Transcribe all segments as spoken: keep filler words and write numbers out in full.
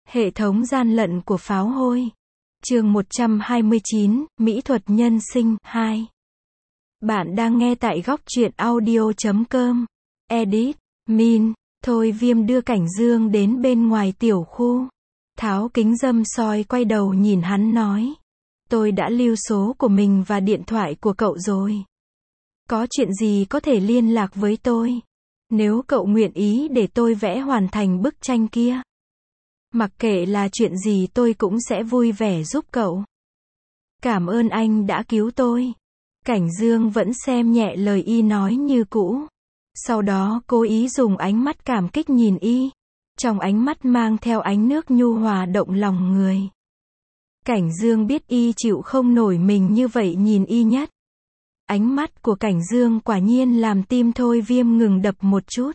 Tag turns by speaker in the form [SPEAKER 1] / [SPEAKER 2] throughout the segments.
[SPEAKER 1] Hệ thống gian lận của pháo hôi. Chương một trăm hai mươi chín, Mỹ thuật nhân sinh, hai. Bạn đang nghe tại góc truyện audio chấm com. Edit, Min, Thôi Viêm đưa Cảnh Dương đến bên ngoài tiểu khu. Tháo kính râm soi quay đầu nhìn hắn nói. Tôi đã lưu số của mình và điện thoại của cậu rồi. Có chuyện gì có thể liên lạc với tôi. Nếu cậu nguyện ý để tôi vẽ hoàn thành bức tranh kia. Mặc kệ là chuyện gì tôi cũng sẽ vui vẻ giúp cậu. Cảm ơn anh đã cứu tôi. Cảnh Dương vẫn xem nhẹ lời y nói như cũ. Sau đó cố ý dùng ánh mắt cảm kích nhìn y. Trong ánh mắt mang theo ánh nước nhu hòa động lòng người. Cảnh Dương biết y chịu không nổi mình như vậy nhìn y nhất. Ánh mắt của Cảnh Dương quả nhiên làm tim Thôi Viêm ngừng đập một chút.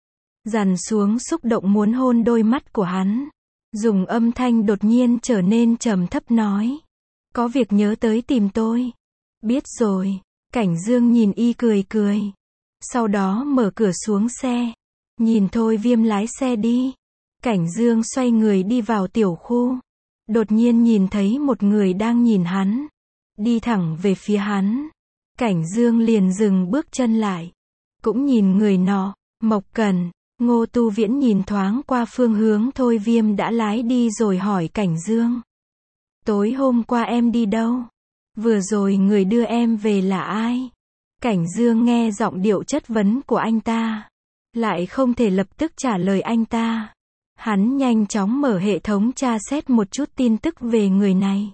[SPEAKER 1] Dằn xuống xúc động muốn hôn đôi mắt của hắn. Dùng âm thanh đột nhiên trở nên trầm thấp nói. Có việc nhớ tới tìm tôi. Biết rồi. Cảnh Dương nhìn y cười cười. Sau đó mở cửa xuống xe. Nhìn Thôi Viêm lái xe đi. Cảnh Dương xoay người đi vào tiểu khu. Đột nhiên nhìn thấy một người đang nhìn hắn. Đi thẳng về phía hắn. Cảnh Dương liền dừng bước chân lại. Cũng nhìn người nọ. Mộc Cần. Ngô Tu Viễn nhìn thoáng qua phương hướng Thôi Viêm đã lái đi rồi hỏi Cảnh Dương. Tối hôm qua em đi đâu? Vừa rồi người đưa em về là ai? Cảnh Dương nghe giọng điệu chất vấn của anh ta. Lại không thể lập tức trả lời anh ta. Hắn nhanh chóng mở hệ thống tra xét một chút tin tức về người này.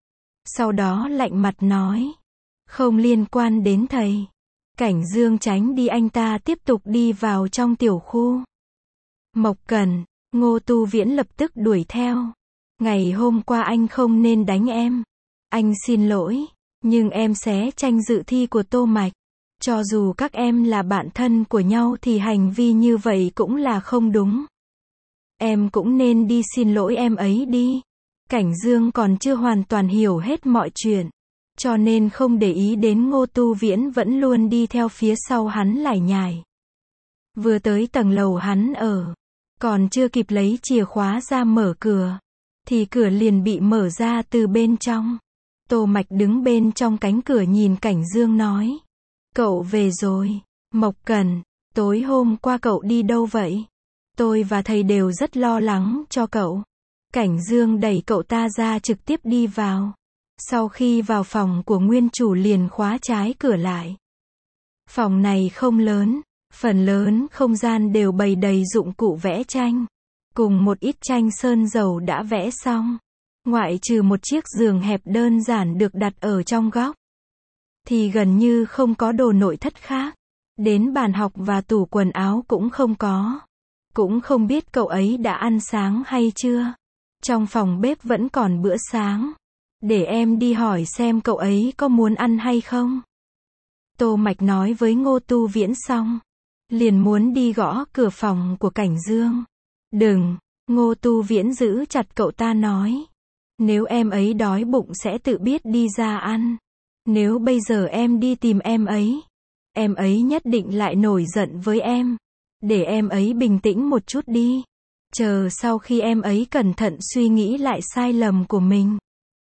[SPEAKER 1] Sau đó lạnh mặt nói. Không liên quan đến thầy. Cảnh Dương tránh đi anh ta tiếp tục đi vào trong tiểu khu. Mộc Cần, Ngô Tu Viễn lập tức đuổi theo. Ngày hôm qua anh không nên đánh em. Anh xin lỗi, nhưng em xé tranh dự thi của Tô Mạch. Cho dù các em là bạn thân của nhau thì hành vi như vậy cũng là không đúng. Em cũng nên đi xin lỗi em ấy đi. Cảnh Dương còn chưa hoàn toàn hiểu hết mọi chuyện. Cho nên không để ý đến Ngô Tu Viễn vẫn luôn đi theo phía sau hắn lải nhải. Vừa tới tầng lầu hắn ở. Còn chưa kịp lấy chìa khóa ra mở cửa. Thì cửa liền bị mở ra từ bên trong. Tô Mạch đứng bên trong cánh cửa nhìn Cảnh Dương nói. Cậu về rồi. Mộc Cần, tối hôm qua cậu đi đâu vậy? Tôi và thầy đều rất lo lắng cho cậu. Cảnh Dương đẩy cậu ta ra trực tiếp đi vào. Sau khi vào phòng của nguyên chủ liền khóa trái cửa lại. Phòng này không lớn, phần lớn không gian đều bày đầy dụng cụ vẽ tranh. Cùng một ít tranh sơn dầu đã vẽ xong. Ngoại trừ một chiếc giường hẹp đơn giản được đặt ở trong góc. Thì gần như không có đồ nội thất khác. Đến bàn học và tủ quần áo cũng không có. Cũng không biết cậu ấy đã ăn sáng hay chưa. Trong phòng bếp vẫn còn bữa sáng. Để em đi hỏi xem cậu ấy có muốn ăn hay không. Tô Mạch nói với Ngô Tu Viễn xong. Liền muốn đi gõ cửa phòng của Cảnh Dương. Đừng, Ngô Tu Viễn giữ chặt cậu ta nói. Nếu em ấy đói bụng sẽ tự biết đi ra ăn. Nếu bây giờ em đi tìm em ấy. Em ấy nhất định lại nổi giận với em. Để em ấy bình tĩnh một chút đi. Chờ sau khi em ấy cẩn thận suy nghĩ lại sai lầm của mình.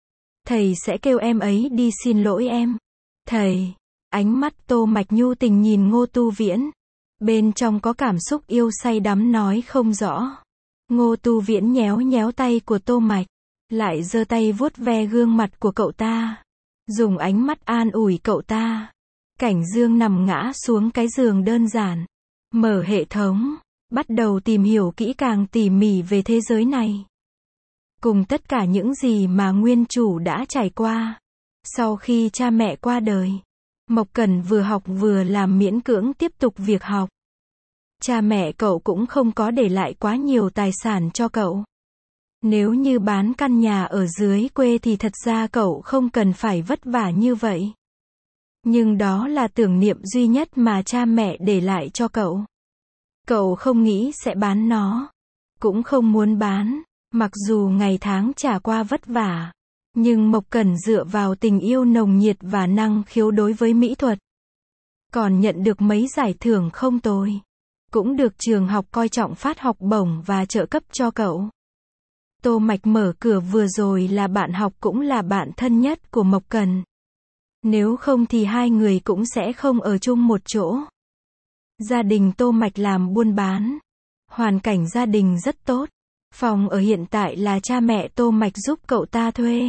[SPEAKER 1] Thầy sẽ kêu em ấy đi xin lỗi em. Thầy, ánh mắt Tô Mạch nhu tình nhìn Ngô Tu Viễn. Bên trong có cảm xúc yêu say đắm nói không rõ. Ngô Tu Viễn nhéo nhéo tay của Tô Mạch. Lại giơ tay vuốt ve gương mặt của cậu ta. Dùng ánh mắt an ủi cậu ta. Cảnh Dương nằm ngã xuống cái giường đơn giản. Mở hệ thống. Bắt đầu tìm hiểu kỹ càng tỉ mỉ về thế giới này. Cùng tất cả những gì mà nguyên chủ đã trải qua. Sau khi cha mẹ qua đời. Mộc Cần vừa học vừa làm miễn cưỡng tiếp tục việc học. Cha mẹ cậu cũng không có để lại quá nhiều tài sản cho cậu. Nếu như bán căn nhà ở dưới quê thì thật ra cậu không cần phải vất vả như vậy. Nhưng đó là tưởng niệm duy nhất mà cha mẹ để lại cho cậu. Cậu không nghĩ sẽ bán nó. Cũng không muốn bán. Mặc dù ngày tháng trải qua vất vả. Nhưng Mộc Cần dựa vào tình yêu nồng nhiệt và năng khiếu đối với mỹ thuật. Còn nhận được mấy giải thưởng không tồi. Cũng được trường học coi trọng phát học bổng và trợ cấp cho cậu. Tô Mạch mở cửa vừa rồi là bạn học cũng là bạn thân nhất của Mộc Cần. Nếu không thì hai người cũng sẽ không ở chung một chỗ. Gia đình Tô Mạch làm buôn bán. Hoàn cảnh gia đình rất tốt. Phòng ở hiện tại là cha mẹ Tô Mạch giúp cậu ta thuê.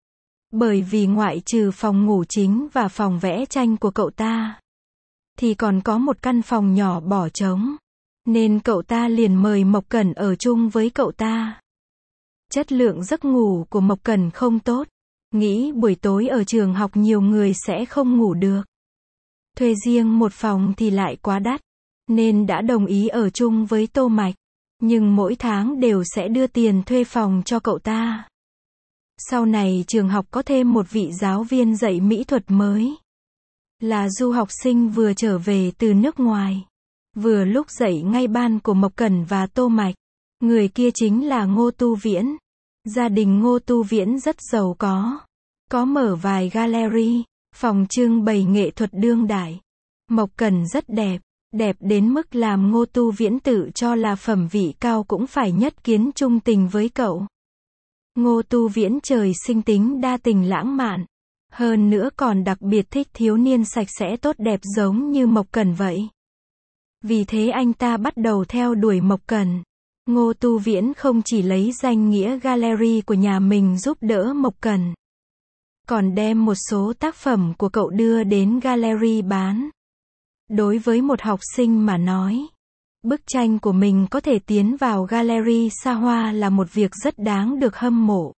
[SPEAKER 1] Bởi vì ngoại trừ phòng ngủ chính và phòng vẽ tranh của cậu ta, thì còn có một căn phòng nhỏ bỏ trống. Nên cậu ta liền mời Mộc Cần ở chung với cậu ta. Chất lượng giấc ngủ của Mộc Cần không tốt. Nghĩ buổi tối ở trường học nhiều người sẽ không ngủ được. Thuê riêng một phòng thì lại quá đắt. Nên đã đồng ý ở chung với Tô Mạch. Nhưng mỗi tháng đều sẽ đưa tiền thuê phòng cho cậu ta. Sau này trường học có thêm một vị giáo viên dạy mỹ thuật mới. Là du học sinh vừa trở về từ nước ngoài. Vừa lúc dạy ngay ban của Mộc Cần và Tô Mạch. Người kia chính là Ngô Tu Viễn. Gia đình Ngô Tu Viễn rất giàu có. Có mở vài gallery, phòng trưng bày nghệ thuật đương đại. Mộc Cần rất đẹp. Đẹp đến mức làm Ngô Tu Viễn tự cho là phẩm vị cao cũng phải nhất kiến trung tình với cậu. Ngô Tu Viễn trời sinh tính đa tình lãng mạn. Hơn nữa còn đặc biệt thích thiếu niên sạch sẽ tốt đẹp giống như Mộc Cần vậy. Vì thế anh ta bắt đầu theo đuổi Mộc Cần. Ngô Tu Viễn không chỉ lấy danh nghĩa gallery của nhà mình giúp đỡ Mộc Cần, còn đem một số tác phẩm của cậu đưa đến gallery bán. Đối với một học sinh mà nói, bức tranh của mình có thể tiến vào gallery xa hoa là một việc rất đáng được hâm mộ.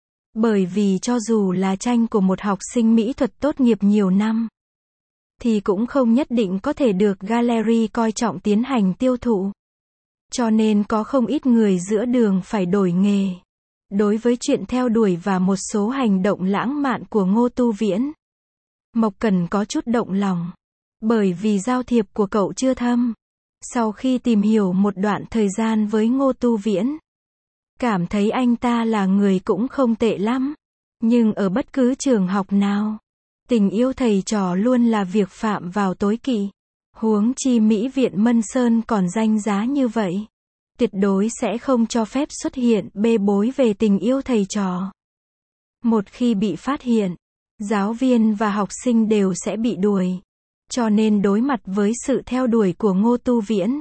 [SPEAKER 1] Bởi vì cho dù là tranh của một học sinh mỹ thuật tốt nghiệp nhiều năm, thì cũng không nhất định có thể được gallery coi trọng tiến hành tiêu thụ. Cho nên có không ít người giữa đường phải đổi nghề. Đối với chuyện theo đuổi và một số hành động lãng mạn của Ngô Tu Viễn, Mộc Cần có chút động lòng. Bởi vì giao thiệp của cậu chưa thâm. Sau khi tìm hiểu một đoạn thời gian với Ngô Tu Viễn, cảm thấy anh ta là người cũng không tệ lắm. Nhưng ở bất cứ trường học nào, tình yêu thầy trò luôn là việc phạm vào tối kỵ. Huống chi Mỹ viện Mân Sơn còn danh giá như vậy. Tuyệt đối sẽ không cho phép xuất hiện bê bối về tình yêu thầy trò. Một khi bị phát hiện, giáo viên và học sinh đều sẽ bị đuổi. Cho nên đối mặt với sự theo đuổi của Ngô Tu Viễn,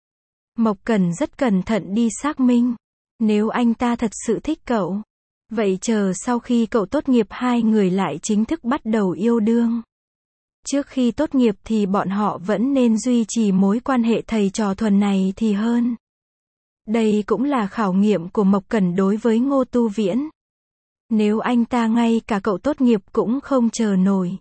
[SPEAKER 1] Mộc Cần rất cẩn thận đi xác minh. Nếu anh ta thật sự thích cậu, vậy chờ sau khi cậu tốt nghiệp hai người lại chính thức bắt đầu yêu đương. Trước khi tốt nghiệp thì bọn họ vẫn nên duy trì mối quan hệ thầy trò thuần này thì hơn. Đây cũng là khảo nghiệm của Mộc Cần đối với Ngô Tu Viễn. Nếu anh ta ngay cả cậu tốt nghiệp cũng không chờ nổi,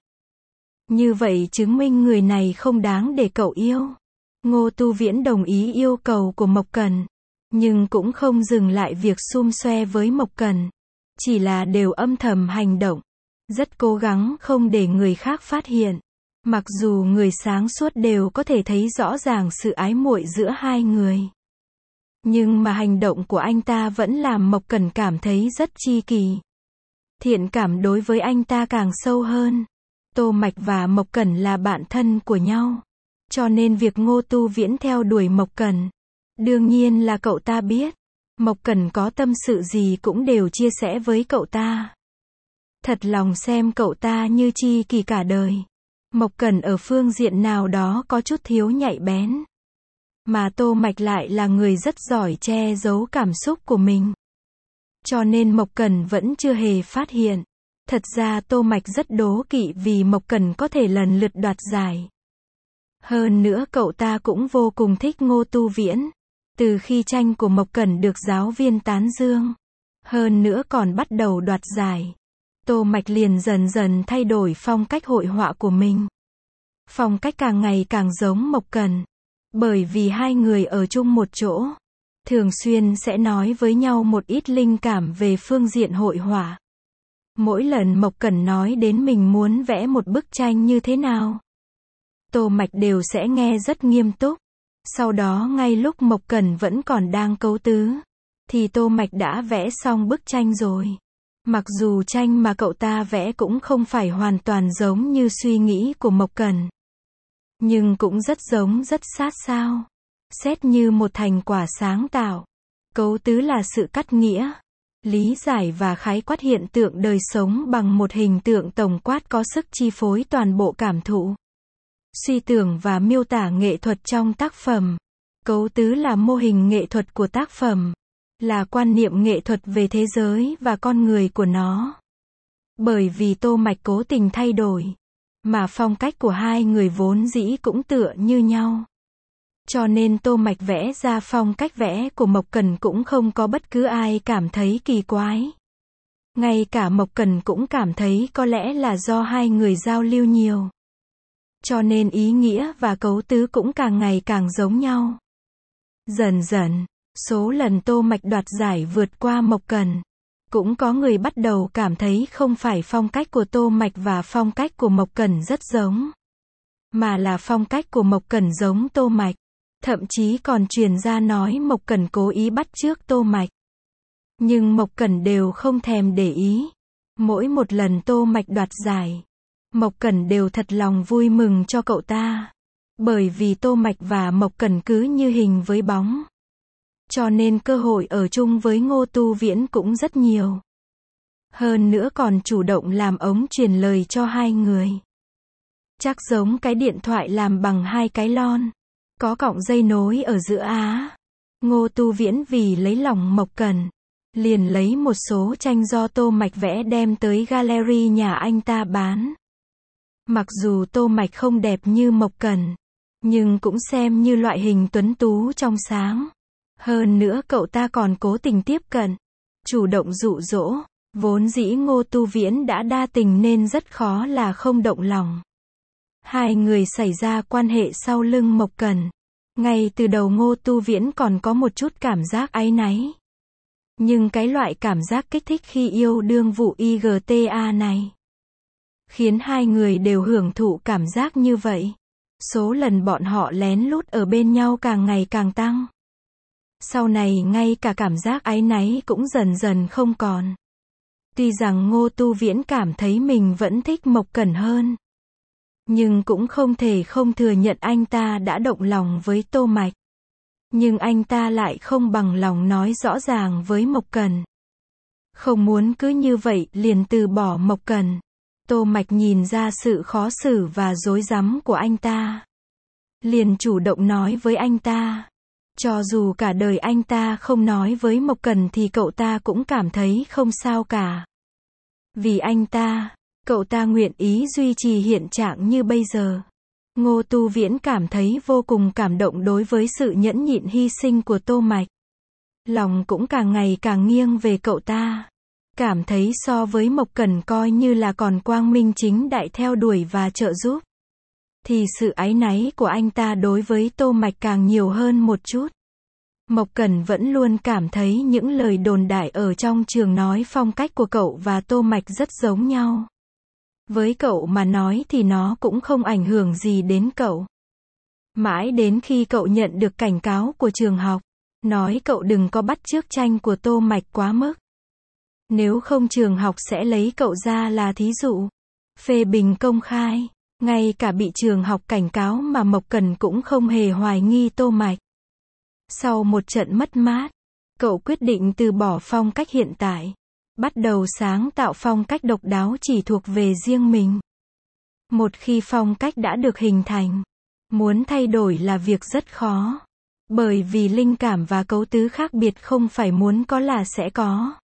[SPEAKER 1] như vậy chứng minh người này không đáng để cậu yêu. Ngô Tu Viễn đồng ý yêu cầu của Mộc Cần, nhưng cũng không dừng lại việc xum xoe với Mộc Cần. Chỉ là đều âm thầm hành động. Rất cố gắng không để người khác phát hiện. Mặc dù người sáng suốt đều có thể thấy rõ ràng sự ái muội giữa hai người. Nhưng mà hành động của anh ta vẫn làm Mộc Cần cảm thấy rất chi kỳ. Thiện cảm đối với anh ta càng sâu hơn. Tô Mạch và Mộc Cần là bạn thân của nhau. Cho nên việc Ngô Tu Viễn theo đuổi Mộc Cần, đương nhiên là cậu ta biết. Mộc Cần có tâm sự gì cũng đều chia sẻ với cậu ta. Thật lòng xem cậu ta như chi kỳ cả đời. Mộc Cần ở phương diện nào đó có chút thiếu nhạy bén. Mà Tô Mạch lại là người rất giỏi che giấu cảm xúc của mình. Cho nên Mộc Cần vẫn chưa hề phát hiện. Thật ra Tô Mạch rất đố kỵ vì Mộc Cần có thể lần lượt đoạt giải. Hơn nữa cậu ta cũng vô cùng thích Ngô Tu Viễn. Từ khi tranh của Mộc Cần được giáo viên tán dương, hơn nữa còn bắt đầu đoạt giải, Tô Mạch liền dần dần thay đổi phong cách hội họa của mình. Phong cách càng ngày càng giống Mộc Cần. Bởi vì hai người ở chung một chỗ, thường xuyên sẽ nói với nhau một ít linh cảm về phương diện hội họa. Mỗi lần Mộc Cần nói đến mình muốn vẽ một bức tranh như thế nào, Tô Mạch đều sẽ nghe rất nghiêm túc. Sau đó ngay lúc Mộc Cần vẫn còn đang cấu tứ, thì Tô Mạch đã vẽ xong bức tranh rồi. Mặc dù tranh mà cậu ta vẽ cũng không phải hoàn toàn giống như suy nghĩ của Mộc Cần, nhưng cũng rất giống, rất sát sao. Xét như một thành quả sáng tạo. Cấu tứ là sự cắt nghĩa. lý giải và khái quát hiện tượng đời sống bằng một hình tượng tổng quát có sức chi phối toàn bộ cảm thụ, suy tưởng và miêu tả nghệ thuật trong tác phẩm. Cấu tứ là mô hình nghệ thuật của tác phẩm, là quan niệm nghệ thuật về thế giới và con người của nó. Bởi vì Tô Mạch cố tình thay đổi, mà phong cách của hai người vốn dĩ cũng tựa như nhau. Cho nên Tô Mạch vẽ ra phong cách vẽ của Mộc Cần cũng không có bất cứ ai cảm thấy kỳ quái. Ngay cả Mộc Cần cũng cảm thấy có lẽ là do hai người giao lưu nhiều. Cho nên ý nghĩa và cấu tứ cũng càng ngày càng giống nhau. Dần dần, số lần Tô Mạch đoạt giải vượt qua Mộc Cần. Cũng có người bắt đầu cảm thấy không phải phong cách của Tô Mạch và phong cách của Mộc Cần rất giống, mà là phong cách của Mộc Cần giống Tô Mạch. Thậm chí còn truyền ra nói Mộc Cần cố ý bắt chước Tô Mạch. Nhưng Mộc Cần đều không thèm để ý. Mỗi một lần Tô Mạch đoạt giải, Mộc Cần đều thật lòng vui mừng cho cậu ta. Bởi vì Tô Mạch và Mộc Cần cứ như hình với bóng. Cho nên cơ hội ở chung với Ngô Tu Viễn cũng rất nhiều. Hơn nữa còn chủ động làm ống truyền lời cho hai người. Chắc giống cái điện thoại làm bằng hai cái lon, có cọng dây nối ở giữa á. Ngô Tu Viễn vì lấy lòng Mộc Cần, liền lấy một số tranh do Tô Mạch vẽ đem tới gallery nhà anh ta bán. Mặc dù Tô Mạch không đẹp như Mộc Cần, nhưng cũng xem như loại hình tuấn tú trong sáng. Hơn nữa cậu ta còn cố tình tiếp cận, chủ động dụ dỗ. Vốn dĩ Ngô Tu Viễn đã đa tình nên rất khó là không động lòng. Hai người xảy ra quan hệ sau lưng Mộc Cần. Ngay từ đầu Ngô Tu Viễn còn có một chút cảm giác áy náy. Nhưng cái loại cảm giác kích thích khi yêu đương vụ i giê tê a này, khiến hai người đều hưởng thụ cảm giác như vậy. Số lần bọn họ lén lút ở bên nhau càng ngày càng tăng. Sau này ngay cả cảm giác áy náy cũng dần dần không còn. Tuy rằng Ngô Tu Viễn cảm thấy mình vẫn thích Mộc Cần hơn, nhưng cũng không thể không thừa nhận anh ta đã động lòng với Tô Mạch. Nhưng anh ta lại không bằng lòng nói rõ ràng với Mộc Cần. Không muốn cứ như vậy liền từ bỏ Mộc Cần. Tô Mạch nhìn ra sự khó xử và rối rắm của anh ta, liền chủ động nói với anh ta. Cho dù cả đời anh ta không nói với Mộc Cần thì cậu ta cũng cảm thấy không sao cả. Vì anh ta, cậu ta nguyện ý duy trì hiện trạng như bây giờ. Ngô Tu Viễn cảm thấy vô cùng cảm động đối với sự nhẫn nhịn hy sinh của Tô Mạch. Lòng cũng càng ngày càng nghiêng về cậu ta. Cảm thấy so với Mộc Cần coi như là còn quang minh chính đại theo đuổi và trợ giúp, thì sự áy náy của anh ta đối với Tô Mạch càng nhiều hơn một chút. Mộc Cần vẫn luôn cảm thấy những lời đồn đại ở trong trường nói phong cách của cậu và Tô Mạch rất giống nhau. Với cậu mà nói thì nó cũng không ảnh hưởng gì đến cậu. Mãi đến khi cậu nhận được cảnh cáo của trường học, nói cậu đừng có bắt chước tranh của Tô Mạch quá mức. Nếu không trường học sẽ lấy cậu ra là thí dụ, phê bình công khai. Ngay cả bị trường học cảnh cáo mà Mộc Cần cũng không hề hoài nghi Tô Mạch. Sau một trận mất mát, cậu quyết định từ bỏ phong cách hiện tại, bắt đầu sáng tạo phong cách độc đáo chỉ thuộc về riêng mình. Một khi phong cách đã được hình thành, muốn thay đổi là việc rất khó. Bởi vì linh cảm và cấu tứ khác biệt không phải muốn có là sẽ có.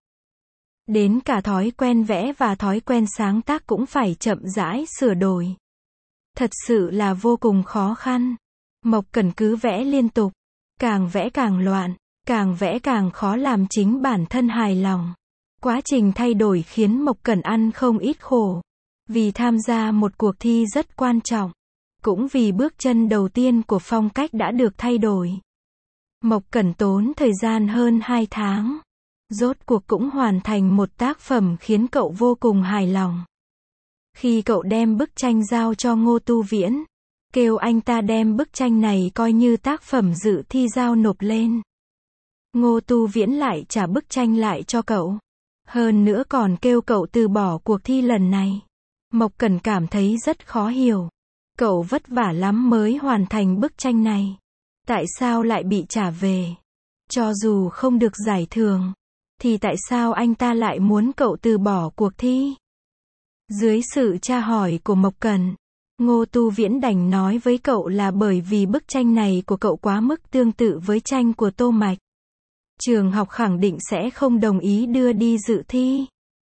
[SPEAKER 1] Đến cả thói quen vẽ và thói quen sáng tác cũng phải chậm rãi sửa đổi. Thật sự là vô cùng khó khăn. Mộc Cần cứ vẽ liên tục, càng vẽ càng loạn, càng vẽ càng khó làm chính bản thân hài lòng. Quá trình thay đổi khiến Mộc Cần ăn không ít khổ. Vì tham gia một cuộc thi rất quan trọng, cũng vì bước chân đầu tiên của phong cách đã được thay đổi. Mộc Cần tốn thời gian hơn hai tháng. Rốt cuộc cũng hoàn thành một tác phẩm khiến cậu vô cùng hài lòng. Khi cậu đem bức tranh giao cho Ngô Tu Viễn, kêu anh ta đem bức tranh này coi như tác phẩm dự thi giao nộp lên. Ngô Tu Viễn lại trả bức tranh lại cho cậu. Hơn nữa còn kêu cậu từ bỏ cuộc thi lần này. Mộc Cần cảm thấy rất khó hiểu. Cậu vất vả lắm mới hoàn thành bức tranh này. Tại sao lại bị trả về? Cho dù không được giải thưởng, thì tại sao anh ta lại muốn cậu từ bỏ cuộc thi? Dưới sự tra hỏi của Mộc Cẩn, Ngô Tu Viễn đành nói với cậu là bởi vì bức tranh này của cậu quá mức tương tự với tranh của Tô Mạch. Trường học khẳng định sẽ không đồng ý đưa đi dự thi.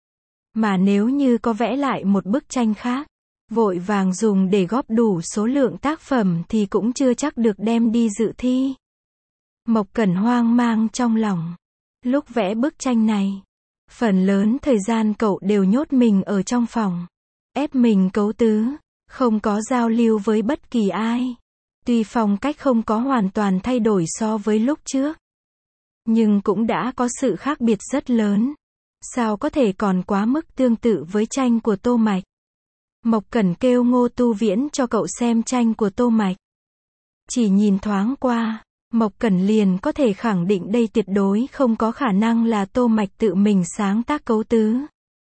[SPEAKER 1] Mà nếu như có vẽ lại một bức tranh khác, vội vàng dùng để góp đủ số lượng tác phẩm thì cũng chưa chắc được đem đi dự thi. Mộc Cẩn hoang mang trong lòng. Lúc vẽ bức tranh này, phần lớn thời gian cậu đều nhốt mình ở trong phòng, ép mình cấu tứ, không có giao lưu với bất kỳ ai. Tuy phong cách không có hoàn toàn thay đổi so với lúc trước, nhưng cũng đã có sự khác biệt rất lớn. Sao có thể còn quá mức tương tự với tranh của Tô Mạch? Mộc Cẩn kêu Ngô Tu Viễn cho cậu xem tranh của Tô Mạch. Chỉ nhìn thoáng qua, Mộc Cẩn liền có thể khẳng định đây tuyệt đối không có khả năng là Tô Mạch tự mình sáng tác cấu tứ.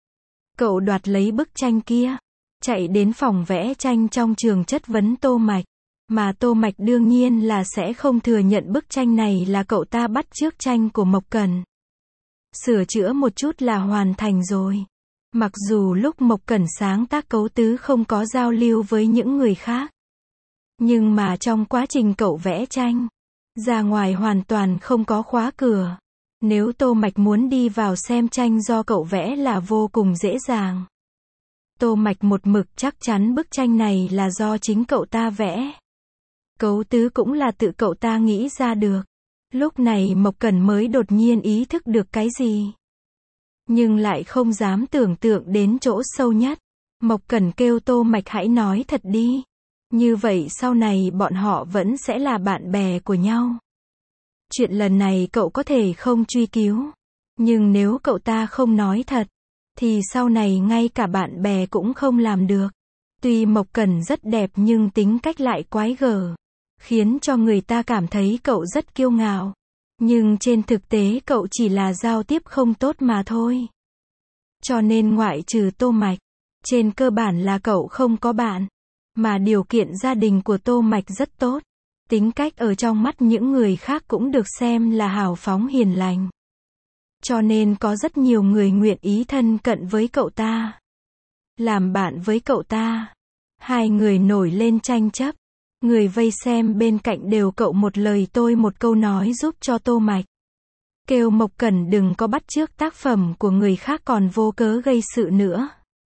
[SPEAKER 1] Cậu đoạt lấy bức tranh kia, chạy đến phòng vẽ tranh trong trường chất vấn Tô Mạch. Mà Tô Mạch đương nhiên là sẽ không thừa nhận bức tranh này là cậu ta bắt chước tranh của Mộc Cẩn. Sửa chữa một chút là hoàn thành rồi. Mặc dù lúc Mộc Cẩn sáng tác cấu tứ không có giao lưu với những người khác, nhưng mà trong quá trình cậu vẽ tranh, ra ngoài hoàn toàn không có khóa cửa. Nếu Tô Mạch muốn đi vào xem tranh do cậu vẽ là vô cùng dễ dàng. Tô Mạch một mực chắc chắn bức tranh này là do chính cậu ta vẽ. Cấu tứ cũng là tự cậu ta nghĩ ra được. Lúc này Mộc Cẩn mới đột nhiên ý thức được cái gì. Nhưng lại không dám tưởng tượng đến chỗ sâu nhất. Mộc Cẩn kêu Tô Mạch hãy nói thật đi. Như vậy sau này bọn họ vẫn sẽ là bạn bè của nhau. Chuyện lần này cậu có thể không truy cứu. Nhưng nếu cậu ta không nói thật, thì sau này ngay cả bạn bè cũng không làm được. Tuy Mộc Cẩn rất đẹp nhưng tính cách lại quái gở, khiến cho người ta cảm thấy cậu rất kiêu ngạo. Nhưng trên thực tế cậu chỉ là giao tiếp không tốt mà thôi. Cho nên ngoại trừ Tô Mạch, trên cơ bản là cậu không có bạn. Mà điều kiện gia đình của Tô Mạch rất tốt. Tính cách ở trong mắt những người khác cũng được xem là hào phóng hiền lành. Cho nên có rất nhiều người nguyện ý thân cận với cậu ta, làm bạn với cậu ta. Hai người nổi lên tranh chấp. Người vây xem bên cạnh đều cậu một lời tôi một câu nói giúp cho Tô Mạch. Kêu Mộc Cẩn đừng có bắt chước tác phẩm của người khác còn vô cớ gây sự nữa.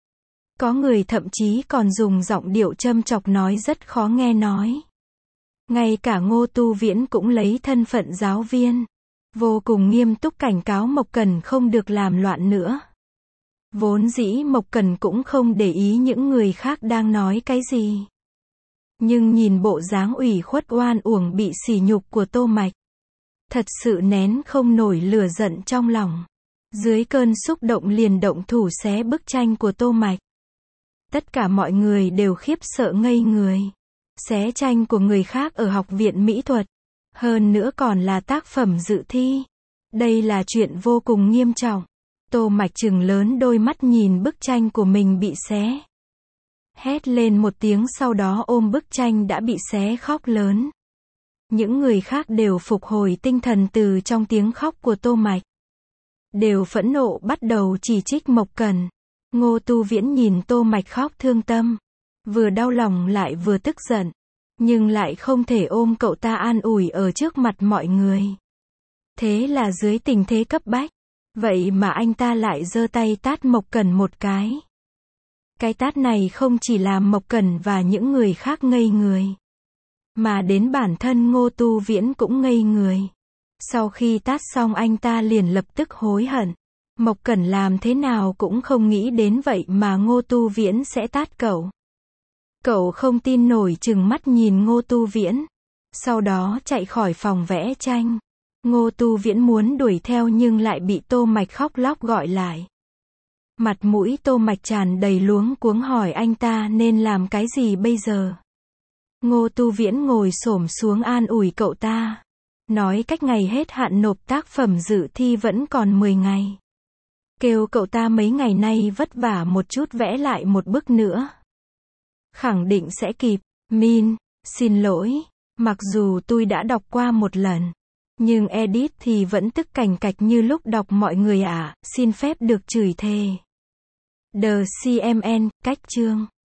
[SPEAKER 1] Có người thậm chí còn dùng giọng điệu châm chọc nói rất khó nghe nói. Ngay cả Ngô Tu Viễn cũng lấy thân phận giáo viên, vô cùng nghiêm túc cảnh cáo Mộc Cẩn không được làm loạn nữa. Vốn dĩ Mộc Cẩn cũng không để ý những người khác đang nói cái gì. Nhưng nhìn bộ dáng ủy khuất oan uổng bị sỉ nhục của Tô Mạch, thật sự nén không nổi lửa giận trong lòng. Dưới cơn xúc động liền động thủ xé bức tranh của Tô Mạch. Tất cả mọi người đều khiếp sợ ngây người. Xé tranh của người khác ở học viện mỹ thuật. Hơn nữa còn là tác phẩm dự thi. Đây là chuyện vô cùng nghiêm trọng. Tô Mạch trừng lớn đôi mắt nhìn bức tranh của mình bị xé. Hét lên một tiếng sau đó ôm bức tranh đã bị xé khóc lớn. Những người khác đều phục hồi tinh thần từ trong tiếng khóc của Tô Mạch. Đều phẫn nộ bắt đầu chỉ trích Mộc Cẩn. Ngô Tu Viễn nhìn Tô Mạch khóc thương tâm. Vừa đau lòng lại vừa tức giận. Nhưng lại không thể ôm cậu ta an ủi ở trước mặt mọi người. Thế là dưới tình thế cấp bách. Vậy mà anh ta lại giơ tay tát Mộc Cẩn một cái. Cái tát này không chỉ làm Mộc Cẩn và những người khác ngây người, mà đến bản thân Ngô Tu Viễn cũng ngây người. Sau khi tát xong anh ta liền lập tức hối hận. Mộc Cẩn làm thế nào cũng không nghĩ đến vậy mà Ngô Tu Viễn sẽ tát cậu. Cậu không tin nổi trừng mắt nhìn Ngô Tu Viễn. Sau đó chạy khỏi phòng vẽ tranh. Ngô Tu Viễn muốn đuổi theo nhưng lại bị Tô Mạch khóc lóc gọi lại. Mặt mũi Tô Mạch tràn đầy luống cuống hỏi anh ta nên làm cái gì bây giờ. Ngô Tu Viễn ngồi xổm xuống an ủi cậu ta. Nói cách ngày hết hạn nộp tác phẩm dự thi vẫn còn mười ngày. Kêu cậu ta mấy ngày nay vất vả một chút vẽ lại một bức nữa. Khẳng định sẽ kịp. Min, xin lỗi. Mặc dù tôi đã đọc qua một lần. Nhưng edit thì vẫn tức cành cạch như lúc đọc mọi người ạ, xin phép được chửi thề. The xê em en, cách chương.